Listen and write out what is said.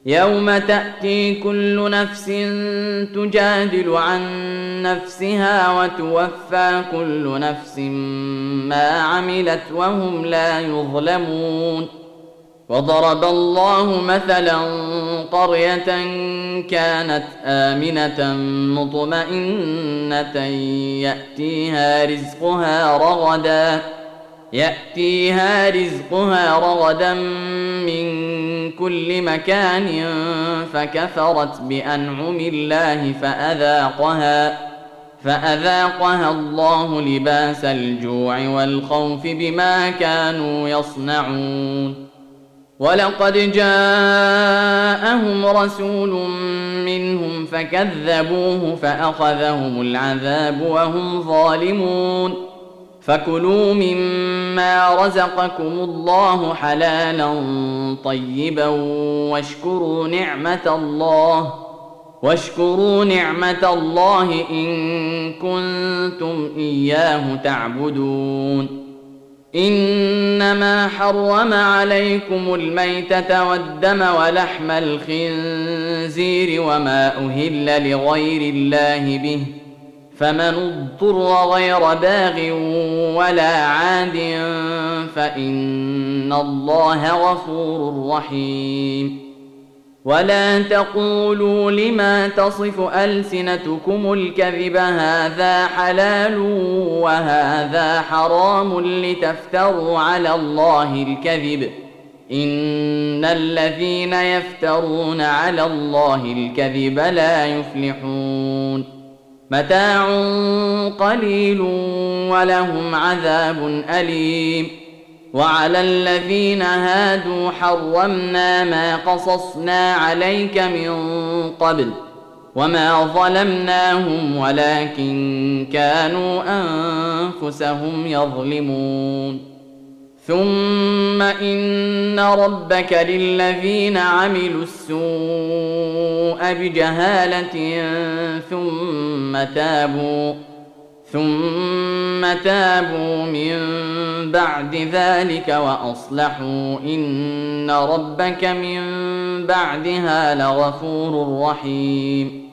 يوم تأتي كل نفس تجادل عن نفسها وتوفى كل نفس ما عملت وهم لا يظلمون. وضرب الله مثلا قرية كانت آمنة مطمئنة يأتيها رزقها رغدا من كل مكان فكفرت بأنعم الله فأذاقها الله لباس الجوع والخوف بما كانوا يصنعون. ولقد جاءهم رسول منهم فكذبوه فأخذهم العذاب وهم ظالمون. فكلوا مما رزقكم الله حلالا طيبا واشكروا نعمة الله إن كنتم إياه تعبدون. إنما حرم عليكم الميتة والدم ولحم الخنزير وما أهل لغير الله به، فمن اضطر غير باغ ولا عاد فإن الله غفور رحيم. ولا تقولوا لما تصف ألسنتكم الكذب هذا حلال وهذا حرام لتفتروا على الله الكذب، إن الذين يفترون على الله الكذب لا يفلحون. متاع قليل ولهم عذاب أليم. وعلى الذين هادوا حرمنا ما قصصنا عليك من قبل وما ظلمناهم ولكن كانوا أنفسهم يظلمون. ثم إن ربك للذين عملوا السوء بجهالة ثم تابوا من بعد ذلك وأصلحوا إن ربك من بعدها لغفور رحيم.